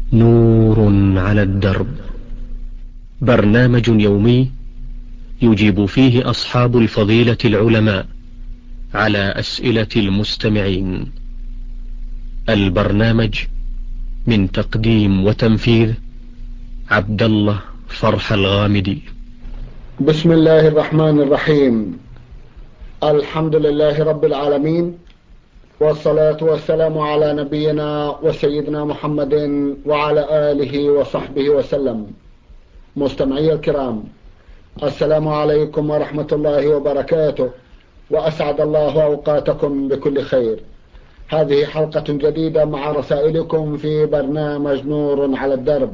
نور على الدرب، برنامج يومي يجيب فيه أصحاب الفضيلة العلماء على أسئلة المستمعين. البرنامج من تقديم وتنفيذ عبد الله فرح الغامدي. بسم الله الرحمن الرحيم. الحمد لله رب العالمين، والصلاة والسلام على نبينا وسيدنا محمد وعلى آله وصحبه وسلم. مستمعي الكرام، السلام عليكم ورحمة الله وبركاته، وأسعد الله أوقاتكم بكل خير. هذه حلقة جديدة مع رسائلكم في برنامج نور على الدرب.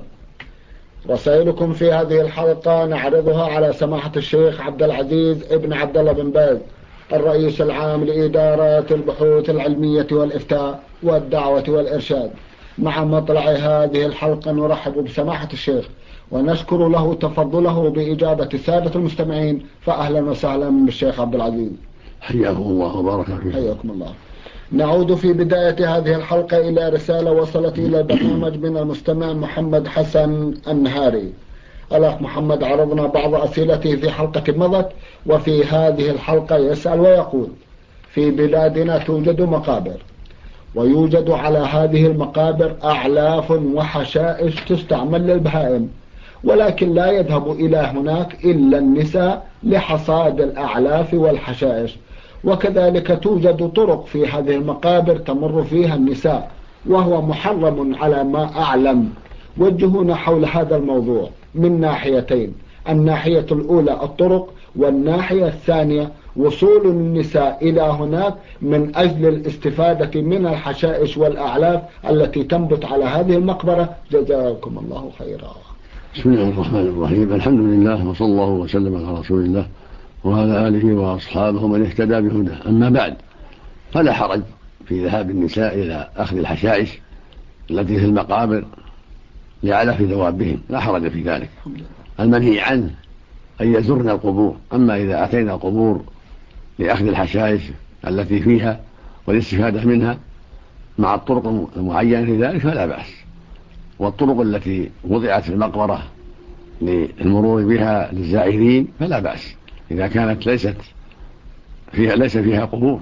رسائلكم في هذه الحلقة نعرضها على سماحة الشيخ عبد العزيز ابن عبد الله بن باز، الرئيس العام لإدارة البحوث العلمية والإفتاء والدعوة والإرشاد. مع مطلع هذه الحلقة نرحب بسماحة الشيخ ونشكر له تفضله بإجابة السادة المستمعين، فأهلا وسهلا بالشيخ عبد العزيز. حياكم الله وبارك فيكم. حياكم الله. نعود في بداية هذه الحلقة إلى رسالة وصلت إلى البرنامج من المستمع محمد حسن النهاري. الأخ محمد عرضنا بعض أسئلته في حلقة مضت، وفي هذه الحلقة يسأل ويقول: في بلادنا توجد مقابر، ويوجد على هذه المقابر أعلاف وحشائش تستعمل للبهائم، ولكن لا يذهب إلى هناك إلا النساء لحصاد الأعلاف والحشائش، وكذلك توجد طرق في هذه المقابر تمر فيها النساء، وهو محرم على ما أعلم. وجهونا حول هذا الموضوع من ناحيتين: الناحية الأولى الطرق، والناحية الثانية وصول النساء إلى هناك من أجل الاستفادة من الحشائش والأعلاف التي تنبت على هذه المقبرة. جزاكم الله خيرا. بسم الله الرحمن الرحيم. الحمد لله، وصلى الله وسلم على رسول الله وعلى آله وأصحابه من اهتدى بهداه. أما بعد، فلا حرج في ذهاب النساء إلى أخذ الحشائش التي في المقابر لعلف ذوابهم، لا حرج في ذلك. المنهي عنه أن يزرن القبور. أما إذا أتينا القبور لأخذ الحشائش التي فيها والاستفادة منها مع الطرق المعينة في ذلك فلا بأس. والطرق التي وضعت في المقبرة للمرور بها للزائرين فلا بأس، إذا كانت ليس فيها قبور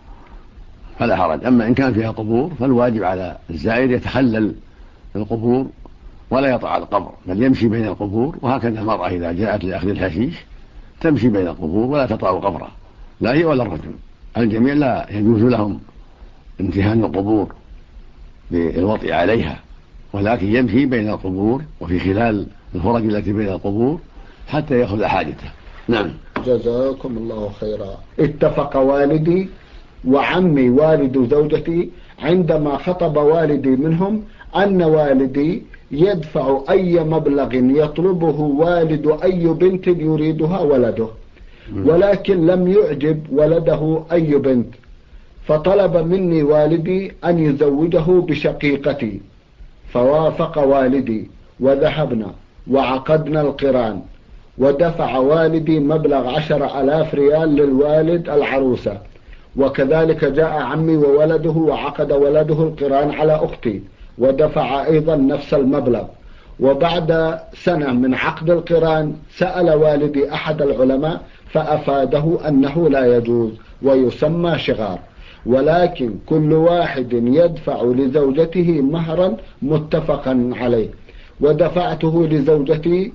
فلا حرج. أما إن كان فيها قبور فالواجب على الزائر يتخلل القبور ولا يطع القبر، بل يمشي بين القبور. وهكذا المرأة إذا جاءت لأخذ الحشيش تمشي بين القبور ولا تطع القبر، لا هي ولا الرجل. الجميع لا يجوز لهم امتهان القبور بالوطئ عليها، ولكن يمشي بين القبور وفي خلال الفرج التي بين القبور حتى يأخذ حاجته. نعم. جزاكم الله خيرا. اتفق والدي وعمي والد زوجتي عندما خطب والدي منهم أن والدي يدفع أي مبلغ يطلبه والد أي بنت يريدها ولده، ولكن لم يعجب ولده أي بنت، فطلب مني والدي أن يزوجه بشقيقتي، فوافق والدي وذهبنا وعقدنا القران، ودفع والدي مبلغ 10,000 ريال للوالد العروسة، وكذلك جاء عمي وولده وعقد ولده القران على أختي ودفع أيضا نفس المبلغ. وبعد سنة من عقد القران سأل والدي أحد العلماء فأفاده أنه لا يجوز ويسمى شغار، ولكن كل واحد يدفع لزوجته مهرا متفقا عليه، ودفعته لزوجتي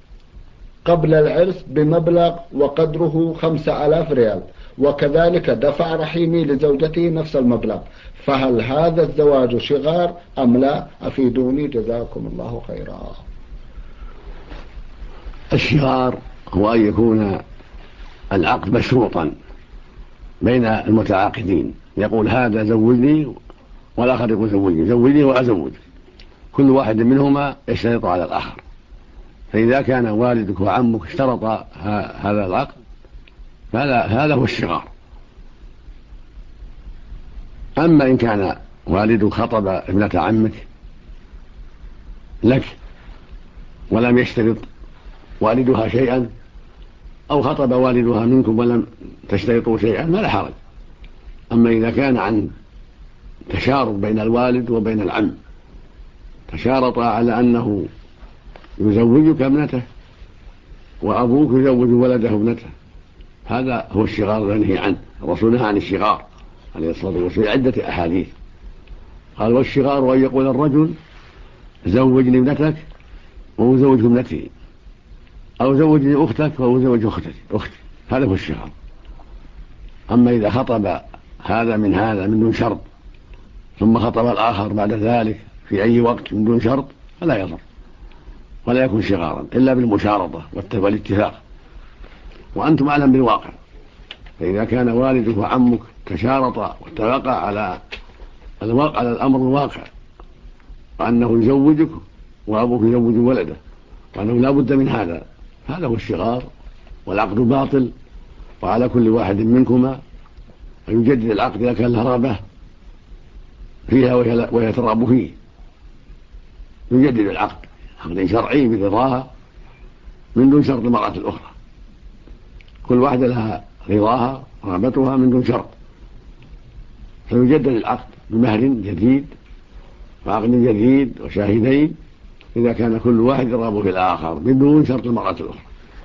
قبل العرس بمبلغ وقدره 5,000 ريال، وكذلك دفع رحيمي لزوجته نفس المبلغ. فهل هذا الزواج شغار أم لا؟ أفيدوني جزاكم الله خيرا. الشغار هو أن يكون العقد مشروطا بين المتعاقدين، يقول هذا زوجني والآخر يقول زوجني وأزوج، كل واحد منهما يشترط على الآخر. فإذا كان والدك وعمك اشترط هذا العقد فهذا هو الشغار. أما إن كان والدك خطب ابنة عمك لك ولم يشترط والدها شيئا، أو خطب والدها منكم ولم تشترطوا شيئا فلا حرج. أما إذا كان عن تشارط بين الوالد وبين العم، تشارطا على أنه يزوجك ابنته وأبوك يزوج ولده ابنته، هذا هو الشغار المنهي عنه. الرسول نهى عن الشغار عليه الصلاة والسلام في عدة أحاديث، قال: والشغار أن يقول الرجل زوجني ابنتك وأزوج ابنتي، أو زوجني أختك وأزوج أختي، هذا هو الشغار. أما إذا خطب هذا من دون شرط ثم خطب الآخر بعد ذلك في أي وقت من دون شرط فلا يضر ولا يكون شغارا إلا بالمشارطة والاتفاق، وأنتم أعلم بالواقع. فإذا كان والدك وعمك تشارطا واتفقا على الأمر الواقع وأنه يزوجك وأبوك يزوج ولده وأنه لا بد من هذا هو الشغار، والعقد باطل. وعلى كل واحد منكما أن يجدد العقد إذا كان له رغبة فيها وهي ترغب فيه، يجدد العقد عقد شرعي برضاها من دون شرط المرأة الأخرى، كل واحدة لها رضاها رغبتها من دون شرط، فيجدد العقد بمهر جديد وعقد جديد وشاهدين إذا كان كل واحد يرغب في الآخر من دون شرط المرأة الأخرى.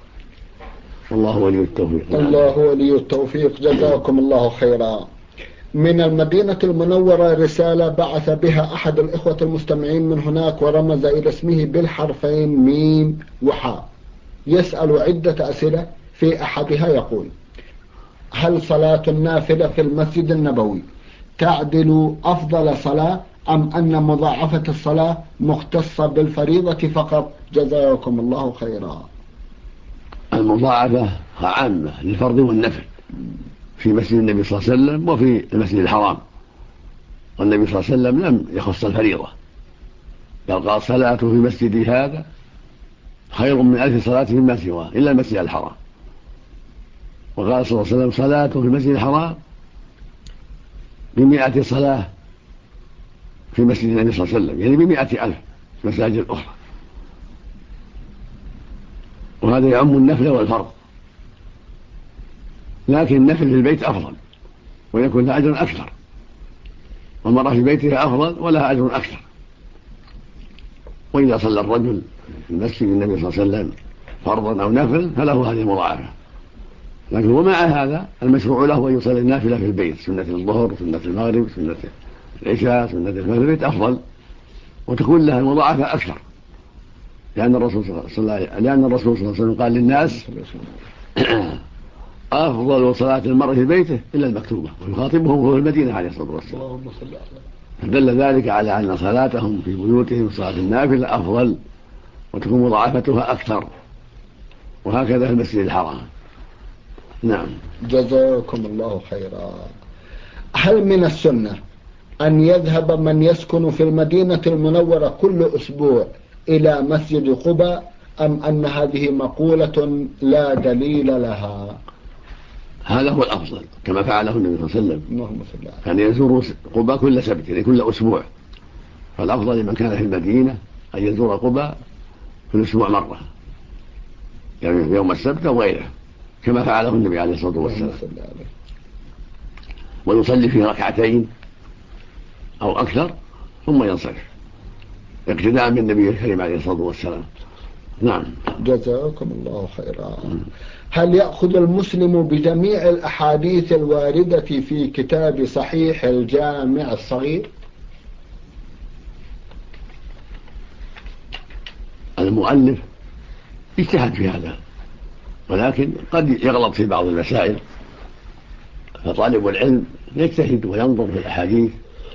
والله ولي التوفيق. الله ولي التوفيق، جزاكم الله خيرا. من المدينة المنورة رسالة بعث بها أحد الإخوة المستمعين من هناك ورمز إلى اسمه بالحرفين ميم وحاء، يسأل عدة أسئلة. في أحدها يقول: هل صلاة النافلة في المسجد النبوي تعدل أفضل صلاة أم أن مضاعفة الصلاة مختصة بالفريضة فقط؟ جزاكم الله خيرا. المضاعفة عامة للفرض والنفل في مسجد النبي صلى الله عليه وسلم وفي المسجد الحرام، والنبي صلى الله عليه وسلم لم يخص الفريضة، بل قال: صلاة في مسجدي هذا خير من 1000 صلاة فيما سواه إلا المسجد الحرام. وقال صلى الله عليه وسلم: صلاة في المسجد الحرام ب100 صلاة في مسجد النبي صلى الله عليه وسلم، يعني ب100,000 مساجد الأخرى. وهذا يعم النفل والفرض، لكن النفل في البيت أفضل ويكون لها أجر أكثر، والمرأة في بيتها أفضل ولها أجر أكثر. وإذا صلى الرجل في مسجد النبي صلى الله عليه وسلم فرضا أو نفل فله هذه المضاعفة، لكن ومع هذا المشروع له أن يصلي النافلة في البيت، سنة الظهر سنة المغرب سنة العشاء سنة الفجر في البيت أفضل وتكون لها المضاعفة أكثر، لأن الرسول صلى الله عليه وسلم قال للناس: أفضل صلاة المرء في بيته إلا المكتوبة، ويخاطبهم في المدينة عليه الصلاة والسلام. فدل ذلك على أن صلاتهم في بيوتهم صلاة النافلة أفضل وتكون مضاعفتها أكثر، وهكذا في المسجد الحرام. نعم. جزاكم الله خيرا. هل من السنة أن يذهب من يسكن في المدينة المنورة كل أسبوع إلى مسجد قباء، أم أن هذه مقولة لا دليل لها؟ هذا هو الأفضل كما فعله النبي صلى الله عليه وسلم، كان يزور قباء كل سبت يعني كل أسبوع، فالأفضل لمن كان في المدينة أن يزور قباء في الأسبوع مرة، يعني يوم السبت أو غيره كما فعله النبي عليه الصلاة والسلام، ويصلي فيه ركعتين أو أكثر ثم ينصرف اقتداء بالنبي الكريم عليه الصلاة والسلام. نعم. جزاكم الله خيرا. هل يأخذ المسلم بجميع الأحاديث الواردة في كتاب صحيح الجامع الصغير؟ المؤلف اجتهد في هذا، ولكن قد يغلط في بعض المسائل، فطالب العلم يجتهد وينظر في الأحاديث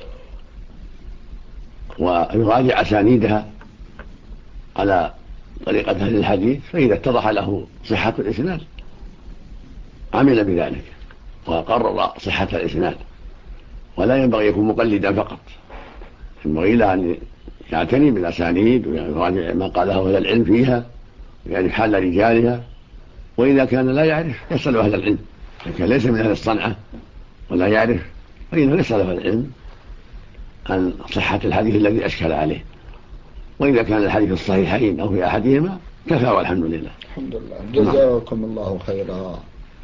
ويراجع أسانيدها على طريقة أهل الحديث، فإذا اتضح له صحة الإسناد عمل بذلك وقرر صحة الإسناد، ولا ينبغي يكون مقلدا فقط، ينبغي له أن يعتني بالأسانيد ويراجع ما قاله أهل العلم فيها ويعرف حال رجالها، وإذا كان لا يعرف يسأل أهل العلم، إذا كان ليس من أهل الصنعة ولا يعرف فإنه يسأل أهل العلم عن صحة الحديث الذي أشكل عليه، وإذا كان الحديث الصحيحين أو في أحدهما كفى والحمد لله. الحمد لله. جزاكم الله خيرا.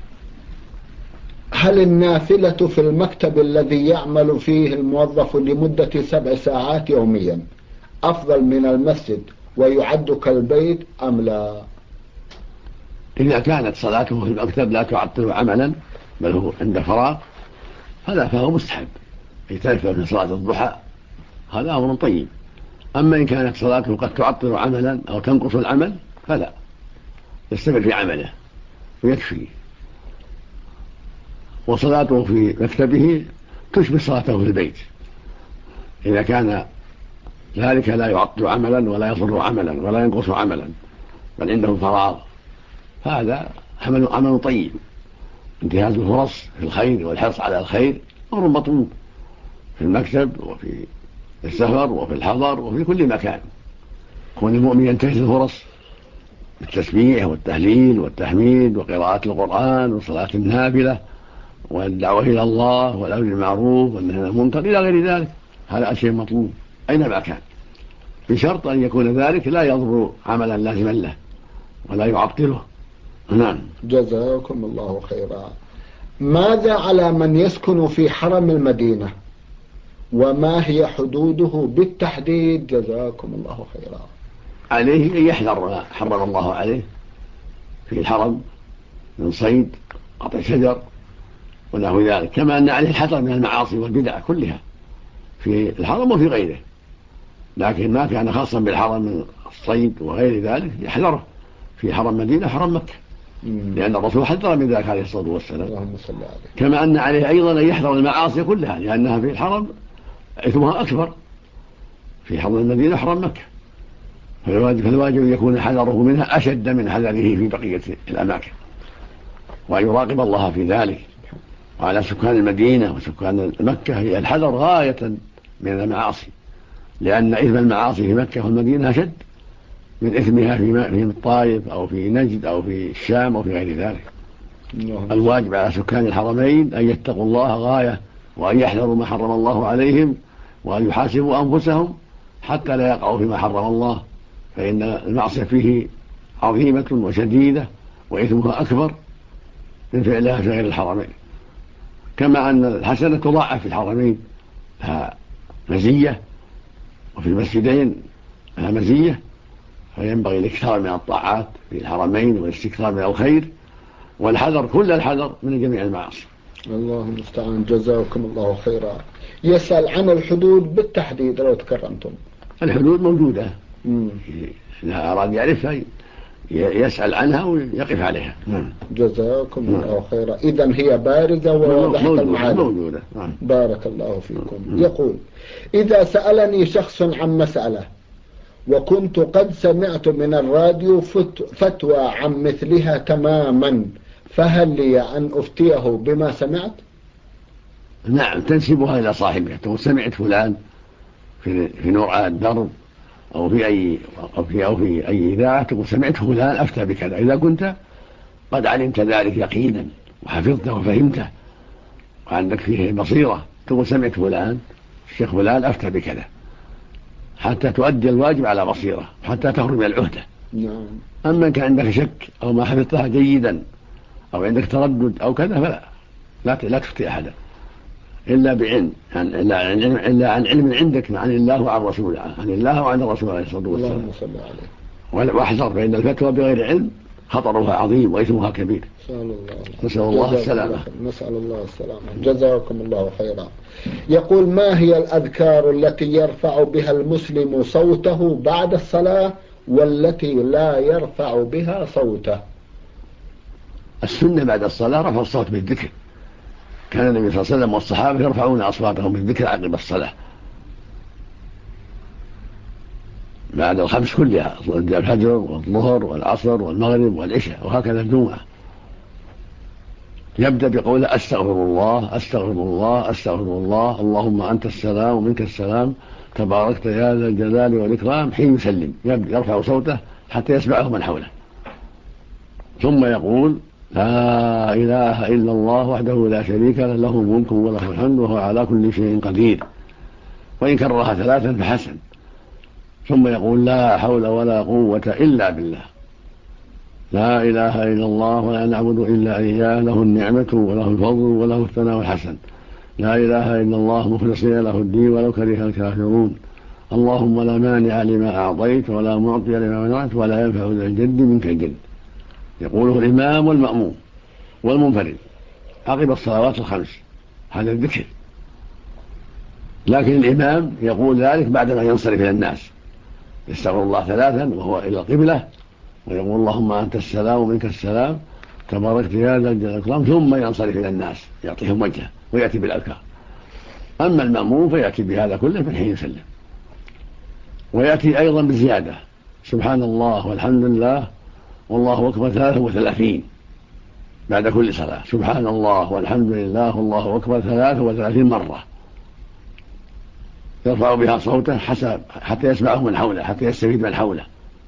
هل النافلة في المكتب الذي يعمل فيه الموظف لمدة 7 ساعات يوميا أفضل من المسجد ويعد كالبيت أم لا؟ إذا كانت صلاته في المكتب لا تعطل عملا بل هو عند فراغ فهو مستحب يتنفل في صلاة الضحى، هذا أمر طيب. أما إن كانت صلاته قد تعطل عملا أو تنقص العمل فلا، يستمر في عمله ويكفي. وصلاته في مكتبه تشبه صلاته في البيت إذا كان ذلك لا يعطل عملا ولا يضر عملا ولا ينقص عملا بل عنده فراغ، هذا عمل طيب. انتهاز الفرص في الخير والحرص على الخير أمر مطلوب في المكتب وفي السفر وفي الحضر وفي كل مكان. كون المؤمن ينتهز الفرص بالتسبيح والتهليل والتحميد وقراءة القرآن وصلاة النافلة والدعوة إلى الله والأمر بالمعروف والنهي عن المنكر إلى غير ذلك، هذا شيء مطلوب أينما كان، بشرط أن يكون ذلك لا يضر عملا لازما له ولا يعطله. نعم. جزاكم الله خيرا. ماذا على من يسكن في حرم المدينة وما هي حدوده بالتحديد؟ جزاكم الله خيرا. عليه أن يحذر ما حرم الله عليه في الحرم من صيد قطع شجر ونحو ذلك، كما أن عليه الحذر من المعاصي والبدع كلها في الحرم وفي غيره، لكن ما كان خاصا بالحرم من الصيد وغير ذلك يحذره في حرم مدينة حرم مكة، لأن الرسول حذر من ذلك عليه الصلاة والسلام. اللهم صل عليه. كما أن عليه أيضا أن يحذر المعاصي كلها لأنها في الحرم إثمها أكبر، في حرم المدينة حرم مكة، فالواجب أن يكون حذره منها أشد من حذره في بقية الأماكن، وأن يراقب الله في ذلك. وعلى سكان المدينة وسكان مكة هي الحذر غاية من المعاصي، لأن إثم المعاصي في مكة والمدينة أشد من إثمها في الطائف أو في نجد أو في الشام أو في غير ذلك. الواجب على سكان الحرمين أن يتقوا الله غاية وأن يحذروا ما حرم الله عليهم وأن يحاسبوا أنفسهم حتى لا يقعوا فيما حرم الله، فإن المعصية فيه عظيمة وشديدة وإثمها أكبر من فعلها في غير الحرمين. كما أن الحسنة تضاعف في الحرمين لها مزية وفي المسجدين لها مزية، فينبغي الاكثار من الطاعات في الحرمين والاستكثار من الخير والحذر كل الحذر من جميع المعاصي. الله المستعان. جزاكم الله خيرا. يسأل عن الحدود بالتحديد لو تكرمتم. الحدود موجودة، إذا أراد يعرفها يسأل عنها ويقف عليها. جزاكم الله خيرا. إذن هي بارزة وواضحة المعاني. موجودة. بارك الله فيكم. يقول: إذا سألني شخص عن مسألة وكنت قد سمعت من الراديو فتوى عن مثلها تماما، فهل لي أن أفتيه بما سمعت؟ نعم، تنسبها إلى صاحبها، تقول سمعت فلان في نور الدرب أو في أي إذاعة، تقول سمعت فلان أفتى بكذا، إذا كنت قد علمت ذلك يقينا وحفظته وفهمته وعندك فيه بصيرة، تقول سمعت فلان الشيخ فلان أفتى بكذا، حتى تؤدي الواجب على بصيرة حتى تخرج من العهدة. نعم. أما إن كان عندك شك أو ما حفظتها جيدا أو عندك تردد أو كذا فلا لا تفتي أحدا إلا بعلم، إلا عن علم عندك عن الله وعن رسوله، عن الله وعن الرسول عليه الصلاة والسلام. اللهم صل عليه. واحذر، فإن الفتوى بغير علم خطرها عظيم وإثمها كبير. نسأل الله السلامة. نسأل الله السلامة. جزاكم الله خيرا. يقول: ما هي الأذكار التي يرفع بها المسلم صوته بعد الصلاة والتي لا يرفع بها صوته؟ السنة بعد الصلاة رفع الصوت بالذكر، كان النبي صلى الله عليه وسلم والصحابة يرفعون أصواتهم بالذكر عقب الصلاة بعد الخمس كلها، الفجر والظهر والعصر والمغرب والعشاء، وهكذا الجمعة. يبدأ بقول أستغفر الله أستغفر الله أستغفر الله اللهم أنت السلام ومنك السلام تباركت يا ذا الجلال والإكرام، حين يسلم يرفع صوته حتى يسمعه من حوله، ثم يقول لا إله إلا الله وحده لا شريك له، له الملك وله الحمد وهو على كل شيء قدير، وإن كررها ثلاثا فحسن، ثم يقول لا حول ولا قوة إلا بالله، لا إله إلا الله ولا نعبد إلا إياه، له النعمة وله الفضل وله الثناء الحسن، لا إله إلا الله مخلصين له الدين ولو كره الكافرون، اللهم لا مانع لما أعطيت ولا معطي لما منعت ولا ينفع ذا الجد منك الجد. يقوله الإمام والمأموم والمنفرد عقب الصلوات الخمس، هذا الذكر. لكن الإمام يقول ذلك بعدما ينصرف إلى الناس، يستغفر الله 3 وهو إلى القبلة، ويقول اللهم أنت السلام ومنك السلام تباركت يا ذا الجلال والإكرام، ثم ينصرف إلى الناس يعطيهم وجهه ويأتي بالأذكار. أما المأموم فيأتي بهذا كله من حين يسلم، ويأتي أيضا بزيادة سبحان الله والحمد لله والله أكبر 33 بعد كل صلاة، سبحان الله والحمد لله والله أكبر 33 مرة، يرفع بها صوته حتى يسمعه من حوله، حتى يستفيد من حوله.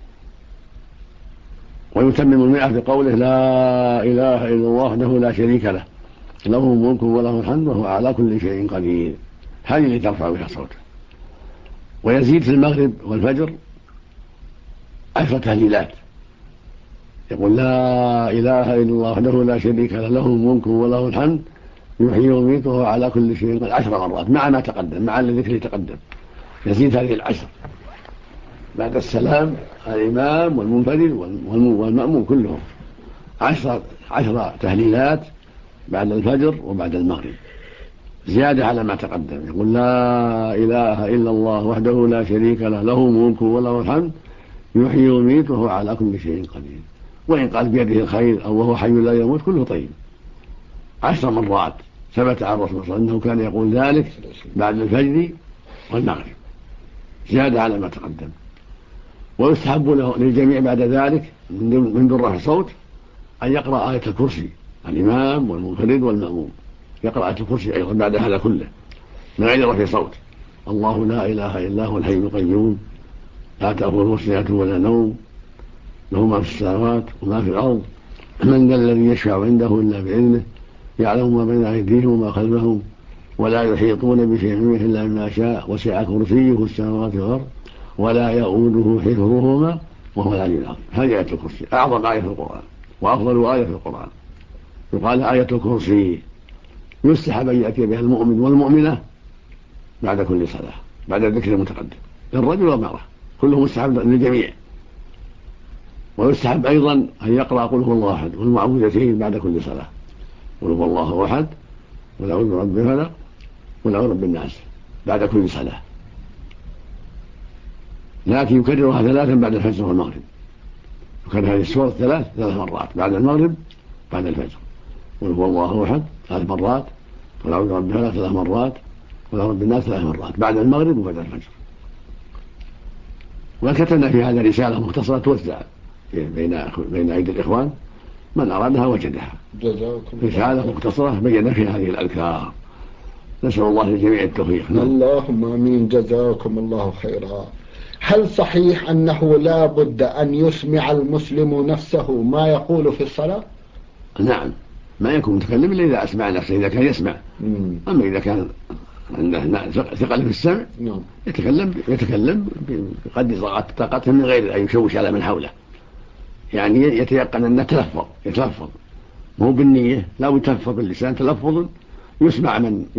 ويتمم 100 بقوله لا إله إلا الله وحده لا شريك له له الملك وله الحمد وهو على كل شيء قدير، هذه اللي ترفع بها صوته. ويزيد في المغرب والفجر 10 تهليلات، يقول لا إله إلا الله وحده لا شريك له له الملك وله الحمد يحيي ويميت وهو على كل شيء قدير 10 مرات مع ما تقدم، مع الذكر تقدم. يزيد هذه 10 بعد السلام الإمام والمنفرد والمأموم كلهم 10 تهليلات بعد الفجر وبعد المغرب، زيادة على ما تقدم. يقول لا إله إلا الله وحده لا شريك له له الملك وله الحمد يحيي ويميت وهو على كل شيء قدير، وإن قال بيده الخير أو وهو حي لا يموت كله طيب. 10 مرات ثبت عن الرسول صلى الله عليه وسلم أنه كان يقول ذلك بعد الفجر والمغرب، زيادة على ما تقدم. ويستحب للجميع بعد ذلك من دون رفع الصوت أن يقرأ آية الكرسي، الإمام والمنفرد والمأموم يقرأ آية الكرسي أيضا بعد هذا كله من غير رفع صوت. الله لا إله إلا هو الحي القيوم لا تأخذه سنة ولا نوم له ما في السماوات وما في الأرض من ذا الذي يشفع عنده إلا بإذنه يعلم ما بين أيديهم وما خلفهم ولا يحيطون بشيء منه إلا بما شاء وسع كرسيه السماوات والأرض ولا يؤوده حفظهما وهو العلي العظيم. هذه آية الكرسي أعظم آية في القرآن وأفضل آية في القرآن، يقال آية الكرسي. يستحب أن يأتي بها المؤمن والمؤمنة بعد كل صلاة بعد الذكر المتقدم، الرجل والمرأة كله مستحب للجميع. ويستحب أيضا أن يقرأ قل هو الله أحد والمعوذتين بعد كل صلاة، قل هو الله أحد قل أعوذ برب الفلق قل أعوذ برب الناس بعد كل صلاة، لكن يكررها 3 بعد الفجر والمغرب. يكرر هذه السورة 3 مرات بعد المغرب بعد الفجر، قل هو الله أحد 3 مرات قل أعوذ برب الفلق 3 مرات قل أعوذ برب الناس 3 مرات بعد المغرب وبعد الفجر. وكتبنا في هذا رسالة مختصرة توزع بين أيدي الإخوان، من أرادها وجدها، رسالة مختصرة بين فيها هذه الأذكار. نسأل الله للجميع التوفيق. اللهم آمين. جزاكم الله خيرا. هل صحيح أنه لا بد أن يسمع المسلم نفسه ما يقول في الصلاة؟ نعم، ما يكون متكلم إلا إذا أسمع نفسه، إذا كان يسمع. أما إذا كان عنده ثقل في السمع يتكلم بقدر طاقته من غير أن يشوش على من حوله، يعني يتيقن أنه يتلفظ مو بالنية، لا يتلفظ باللسان تلفظ يسمع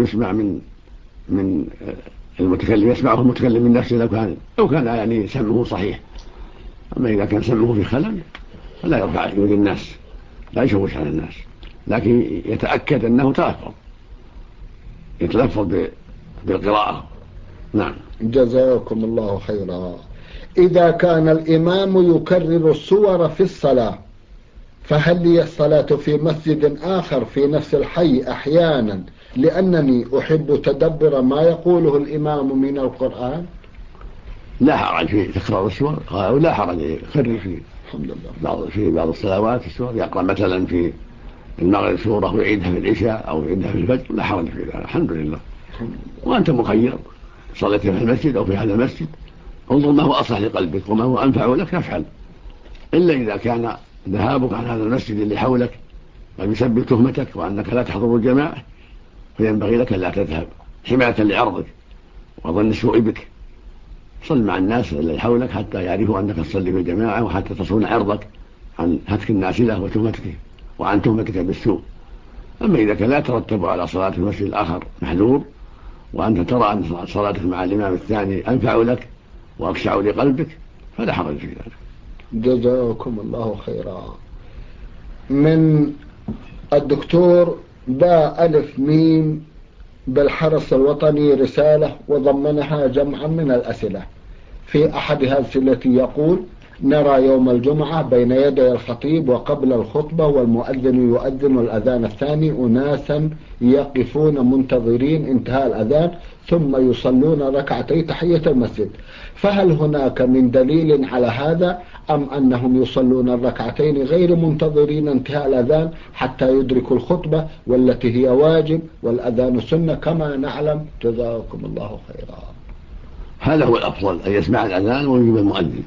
من المتكلم، يسمعه المتكلم من نفسه لو كان يعني سمعه صحيح. أما إذا كان سمعه في خلل فلا يرفع يؤذي الناس، لا يشوش على الناس، لكن يتأكد أنه يتلفظ بالقراءة. نعم. جزاكم الله خيرا. إذا كان الإمام يكرر السور في الصلاة فهل لي الصلاة في مسجد آخر في نفس الحي أحيانا لأنني أحب تدبر ما يقوله الإمام من القرآن؟ لا حرج في تكرار السور، ولا حرج يكرر في بعض الصلوات السور، يقرأ مثلا في المغرب سورة ويعيدها في العشاء أو يعيدها في الفجر، لا حرج في ذلك، الحمد لله. وأنت مخير، صليت في المسجد أو في هذا المسجد انظر ما هو أصلح لقلبك وما هو أنفع لك تفعل، إلا إذا كان ذهابك عن هذا المسجد اللي حولك يسبب تهمتك وأنك لا تحضر الجماعة، فينبغي لك لا تذهب حماية لعرضك وظن سوء بك. صل مع الناس اللي حولك حتى يعرفوا أنك تصلي في الجماعة وحتى تصون عرضك عن هتك الناس له وتهمتك وعن تهمتك بالسوء. أما إذا كان لا ترتب على صلاة المسجد الآخر محذور وأنت ترى أن صلاتك مع الإمام الثاني أنفع لك وأخشع لقلبك فلا حرج في ذلك. جزاكم الله خيرا. من الدكتور باء ألف ميم بالحرس الوطني رسالة وضمنها جمعا من الأسئلة. في أحدها التي يقول: نرى يوم الجمعة بين يدي الخطيب وقبل الخطبة والمؤذن يؤذن الأذان الثاني أناسا يقفون منتظرين انتهاء الأذان ثم يصلون ركعتي تحية المسجد، فهل هناك من دليل على هذا أم أنهم يصلون الركعتين غير منتظرين انتهاء الأذان حتى يدركوا الخطبة والتي هي واجب والأذان سنة كما نعلم؟ جزاكم الله خيرا. هذا هو الأفضل، أن يسمع الأذان ويجيب المؤذن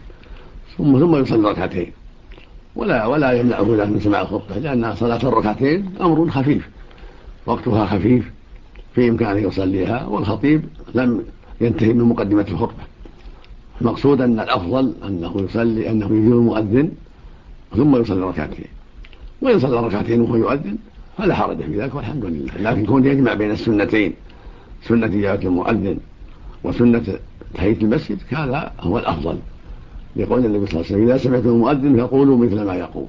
ثم يصلي ركعتين، ولا يمنعه له من سماع الخطبة، لأن صلاة الركعتين أمر خفيف وقتها خفيف في إمكانه يصليها، والخطيب لم ينتهي من مقدمة الخطبة. المقصود أن الأفضل أنه يجيب المؤذن ثم يصلي ركعتين، وإن صلى ركعتين وهو يؤذن فلا حرج في ذلك والحمد لله. لكن كون يجمع بين السنتين، سنة إجابة المؤذن وسنة تحية المسجد، هذا هو الأفضل، لقول النبي صلى الله عليه وسلم: إذا سمعتم المؤذن فقولوا مثل ما يقول.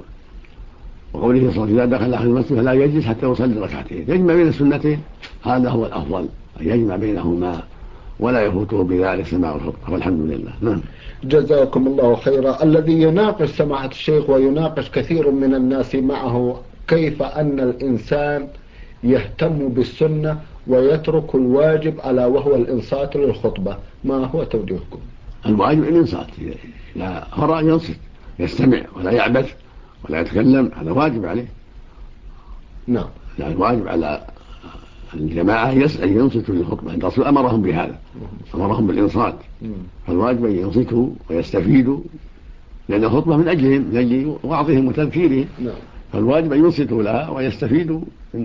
وقوله صلى الله عليه وسلم: إذا دخل أحد المسجد فلا يجلس حتى يصلي ركعتين. يجمع بين السنتين، هذا هو الأفضل، أن يجمع بينهما ولا يفوته بذلك سماع الخطبة والحمد لله. نعم. جزاكم الله خيرا. الذي يناقش سماحة الشيخ ويناقش كثير من الناس معه: كيف أن الإنسان يهتم بالسنة ويترك الواجب ألا وهو الإنصات للخطبة؟ ما هو توجيهكم؟ الواجب الإنصات، لا خرى ينصت، يستمع ولا يعبث ولا يتكلم، هذا واجب عليه. نعم. لا، الواجب على الجماعة يسأل ينصتوا للخطبة، الرسول أمرهم بهذا، أمرهم بالإنصات، فالواجب أن ينصتوا ويستفيدوا، لأن الخطبة من أجلهم، من أجل وعظهم وتذكيرهم. نعم. فالواجب أن ينصتوا لها ويستفيدوا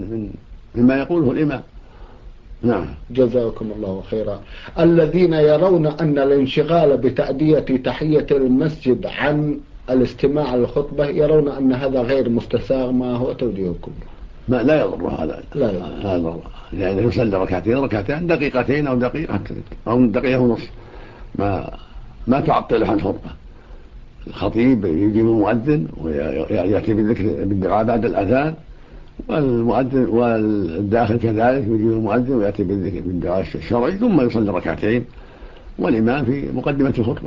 مما يقوله الإمام. نعم. جزاكم الله خيرا. الذين يرون أن الانشغال بتأدية تحية المسجد عن الاستماع للخطبة يرون أن هذا غير مستساغ، ما هو توجيهكم؟ لا يضر هذا، هذا يعني يصلي ركعتين دقيقتين أو دقيقة أو دقيقة ونصف، ما تعطل عن الخطبة. الخطيب يجيب المؤذن ويأتي بالدعاء بعد الأذان، والمؤذن والداخل كذلك يجيب المؤذن ويأتي بالدعاء الشرعي، ثم يصلي ركعتين والإمام في مقدمة الخطبة.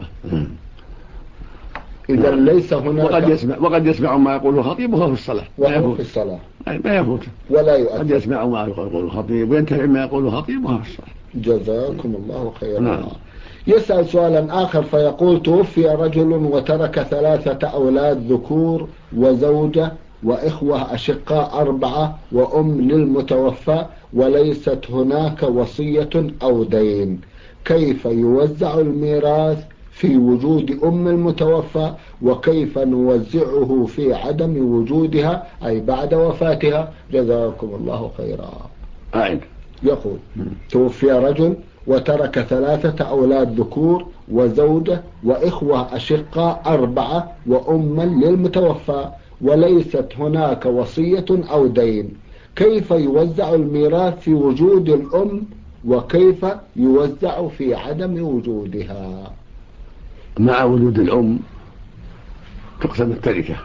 إذا ليس هناك وقد يسمع ما يقوله الخطيب وهو في الصلاة، ما يفوت ولا يؤثر. قد يسمع ما يقوله الخطيب وينتفع ما يقوله الخطيب وهو في الصلاة. جزاكم الله خيرا. نعم. يسأل سؤالا آخر فيقول: توفي رجل وترك 3 أولاد ذكور وزوجة وإخوة أشقاء 4 وأم للمتوفى، وليست هناك وصية أو دين، كيف يوزع الميراث في وجود أم المتوفى، وكيف نوزعه في عدم وجودها أي بعد وفاتها؟ جزاكم الله خيرا. يقول: توفي رجل وترك 3 أولاد ذكور وزوجة وإخوة أشقاء 4 وأما للمتوفى، وليست هناك وصية أو دين، كيف يوزع الميراث في وجود الأم وكيف يوزع في عدم وجودها؟ مع وجود الأم تقسم التركة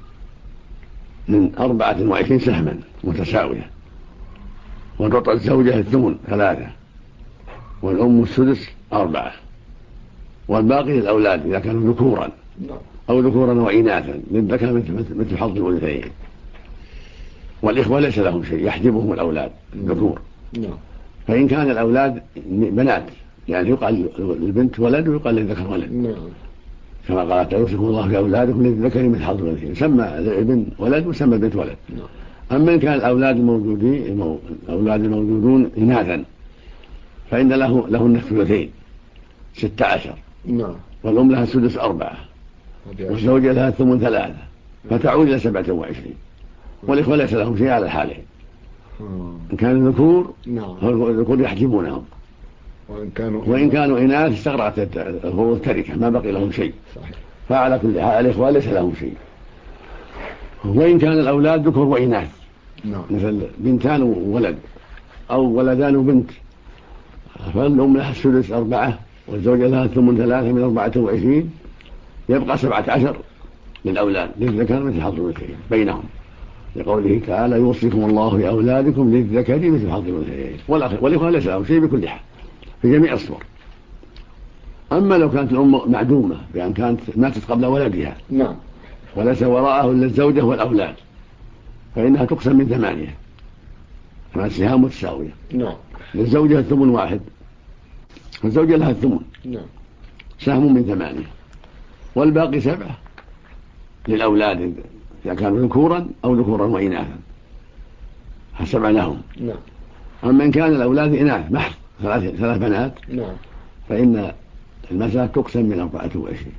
من 24 سهما متساوية، وتعطى الزوجة 3 والأم 4 والباقي للأولاد إذا كانوا ذكورا أو ذكورا وإناثا للذكر مثل حظ الأنثيين، والإخوة ليس لهم شيء يحجبهم الأولاد الذكور. فإن كان الأولاد بنات يعني يقال للبنت ولد ويقال للذكر ولد، كما قال تعالى: يوصيكم الله في أولادكم للذكر مثل حظ الأنثيين، سمى الابن ولد وسمى البنت ولد. أما إن كان الأولاد الموجودون إناثا فإن لهن الثلثين 16، والأم لها 4 والزوجة لها 3 فتعود إلى 27، والإخوة ليس لهم شيء على الحالين. إن كانوا ذكور فالذكور يحجبونهم، وإن كانوا إناث استغرقت التركة ما بقي لهم شيء. فعلى كل حال الإخوة ليس لهم شيء. وإن كان الأولاد ذكور وإناث مثل بنتان وولد أو ولدان وبنت فالأم لها 4 والزوجة لها ثمن 3 من 24، يبقى 17 للأولاد للذكر مثل حظ الأنثيين بينهم، لقوله تعالى يوصيكم الله في أولادكم للذكر مثل حظ الأنثيين، والإخوة ليس لهم شيء بكل حال في جميع الصور. أما لو كانت الأم معدومة بأن كانت ماتت قبل ولدها نعم وليس وراءه إلا الزوجة والأولاد، فإنها تقسم من 8 مع سهام متساوية. نعم. للزوجة الثمن 1، الزوجة لها الثمن نعم سهم من 8، والباقي 7 للأولاد إذا كانوا ذكورا أو ذكورا وإناثا، 7 لهم. نعم. أما إن كان الأولاد إناث محض 3 بنات، نعم، فإن المسألة تقسم من 24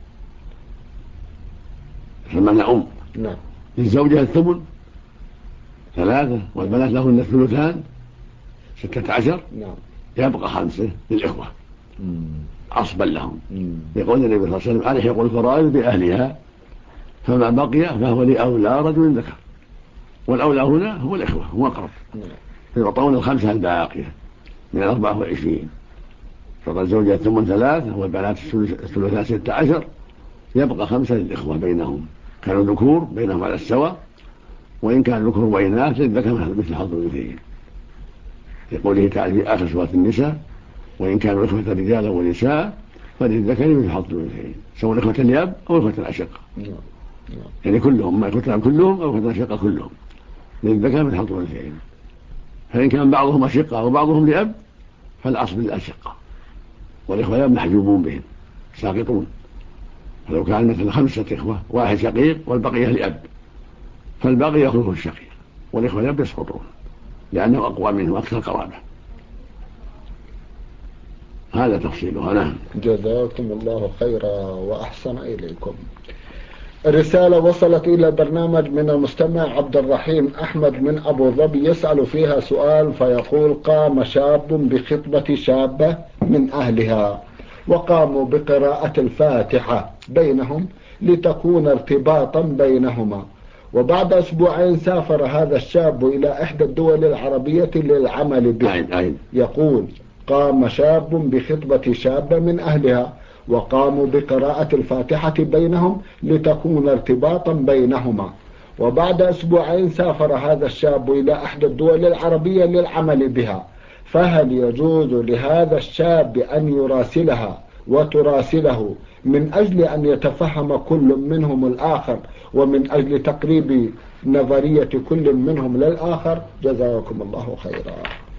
فمعنى نعم. للزوجة الثمن 3، والبنات لهن الثلثان 16، نعم. يبقى 5 للإخوة عصبا لهم، يقول النبي صلى الله عليه وسلم ألحقوا الفرائض بأهلها، فما بقي فهو لأولى رجل ذكر، والأولى هنا هو الإخوة هو أقرب، فيعطون 5 الباقية من 24. فقد الزوجة الثمن 3 والبنات الثلثان 16، يبقى 5 للإخوة بينهم، كانوا ذكور بينهم على السواء، وإن كان ذكر وإناث للذكر مثل حظ الأنثيين، لقوله تعالى في آخر سورة النساء وإن كانوا إخوة رجالا ونساء فللذكر مثل حظ الأنثيين، سواء إخوة الأب أو إخوة الأشقة، يعني كلهم ما إخوة الأب كلهم أو إخوة الأشقة كلهم للذكر مثل حظ الأنثيين. فإن كان بعضهم أشقة وبعضهم لأب فالأصل للأشقة، والإخوة محجوبون بهم ساقطون. فلو كان مثل 5 إخوة، 1 شقيق والبقية لأب، فالباقي يخلفه الشقيق، والإخوة لأب يسقطون لأنه أقوى منه وأكثر قرابة. هذا تفصيلها. نعم. جزاكم الله خيرا وأحسن إليكم. الرسالة وصلت إلى البرنامج من المستمع عبد الرحيم أحمد من أبو ظبي، يسأل فيها سؤال فيقول: قام شاب بخطبة شابة من أهلها وقاموا بقراءة الفاتحة بينهم لتكون ارتباطا بينهما، وبعد أسبوعين سافر هذا الشاب إلى إحدى الدول العربية للعمل به. يقول: قام شاب بخطبة شابة من أهلها وقاموا بقراءة الفاتحة بينهم لتكون ارتباطا بينهما، وبعد أسبوعين سافر هذا الشاب إلى إحدى الدول العربية للعمل بها، فهل يجوز لهذا الشاب أن يراسلها وتراسله من أجل أن يتفهم كل منهم الآخر ومن أجل تقريب نظرية كل منهم للآخر؟ جزاكم الله خيرا.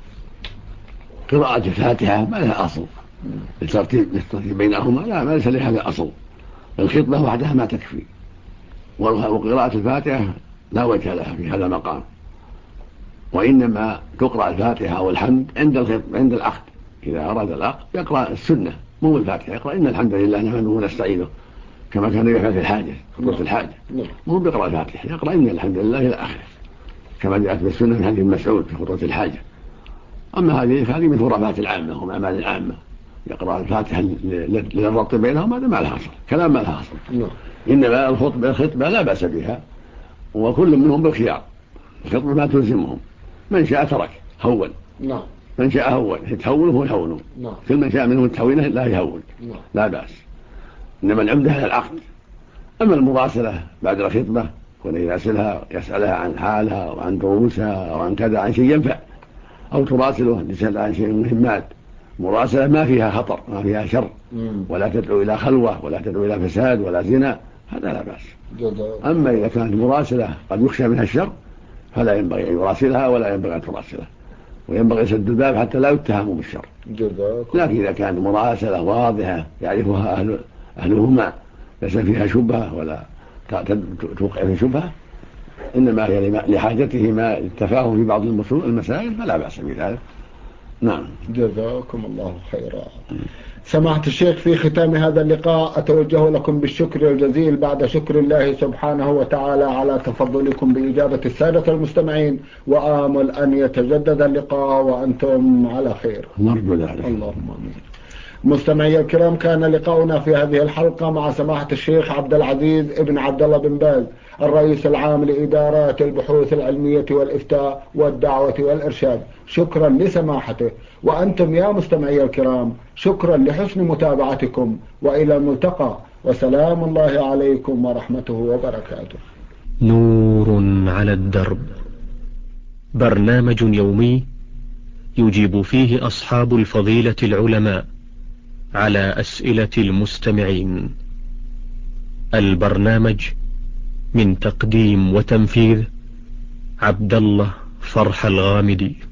قراءة الفاتحة ما لها أصل للترتيب بينهما، لا، ما ليس لهذا أصل، الخطبة وحدها ما تكفي، وقراءة الفاتحة لا وجه لها في هذا المقام، وإنما تقرأ الفاتحة والحمد عند العقد. إذا أراد العقد يقرأ السنة مو الفاتحة، يقرأ إن الحمد لله نحمده ونستعينه كما كان يفعل في الحاجة، خطبة الحاجة، مو بيقرأ الفاتحة، يقرأ إن الحمد لله إلى آخره كما جاءت بالسنة من حديث مسعود في خطبة الحاجة. أما هذه من خرافات العامة ومن أعمال العامة، يقرأ الفاتحة للربط بينهم، هذا ما لها أصل، كلام ما لها أصل. إنما الخطبة لا بأس بها، وكل منهم بالخيار، الخطبة ما تلزمهم، من شاء ترك هون، من شاء هون يتهونه يهونه، كل من شاء منهم التهوينه لا يهون، لا بأس، إنما العمدة على العقد. أما المراسلة بعد الخطبة يسألها عن حالها وعن دروسها وعن كذا، عن شيء ينفع، أو تراسله لسأل عن شيء مهمات، مراسلة ما فيها خطر ما فيها شر، ولا تدعو إلى خلوة ولا تدعو إلى فساد ولا زنا، هذا لا بأس. أما إذا كانت مراسلة قد يخشى منها الشر فلا ينبغي أن يراسلها ولا ينبغي أن تراسله، وينبغي سد الباب حتى لا يتهموا بالشر. لكن إذا كانت مراسلة واضحة يعرفها أهلهما ليس فيها شبهة ولا توقع في شبهة، إنما هي لحاجتهما التفاهم في بعض المسائل فلا بأس بذلك. نعم. جزاكم الله خيرا. سماحة الشيخ، في ختام هذا اللقاء أتوجه لكم بالشكر الجزيل بعد شكر الله سبحانه وتعالى على تفضلكم بإجابة السادة المستمعين، وآمل أن يتجدد اللقاء وأنتم على خير. نرجو ذلك. اللهم آمين. مستمعي الكرام، كان لقاؤنا في هذه الحلقة مع سماحة الشيخ عبد العزيز ابن عبد الله بن باز، الرئيس العام لإدارات البحوث العلمية والإفتاء والدعوة والإرشاد. شكرا لسماحته. وأنتم يا مستمعي الكرام، شكرا لحسن متابعتكم، وإلى الملتقى، وسلام الله عليكم ورحمته وبركاته. نور على الدرب، برنامج يومي يجيب فيه أصحاب الفضيلة العلماء على أسئلة المستمعين. البرنامج من تقديم وتنفيذ عبد الله فرح الغامدي.